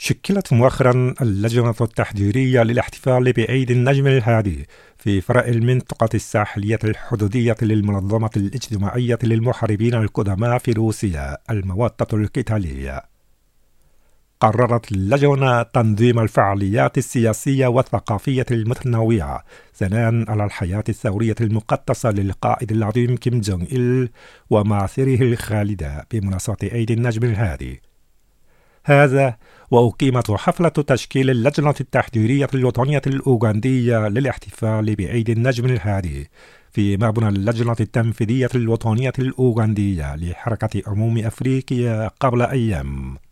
شكلت مؤخرا اللجنة التحضيرية للاحتفال بعيد النجم الهادي في فرع المنطقة الساحلية الحدودية للمنظمة الاجتماعية للمحاربين القدماء في روسيا الموطة القتالية. قررت اللجنة تنظيم الفعاليات السياسية والثقافية المتنوعة ثناء على الحياة الثورية المقدسة للقائد العظيم كيم جونغ إل ومعاصره الخالدة بمناسبة عيد النجم الهادي. هذا وأقيمت حفلة تشكيل اللجنة التحضيرية الوطنية الأوغندية للاحتفال بعيد النجم الهادي في مبنى اللجنة التنفيذية الوطنية الأوغندية لحركة عموم أفريقيا قبل أيام.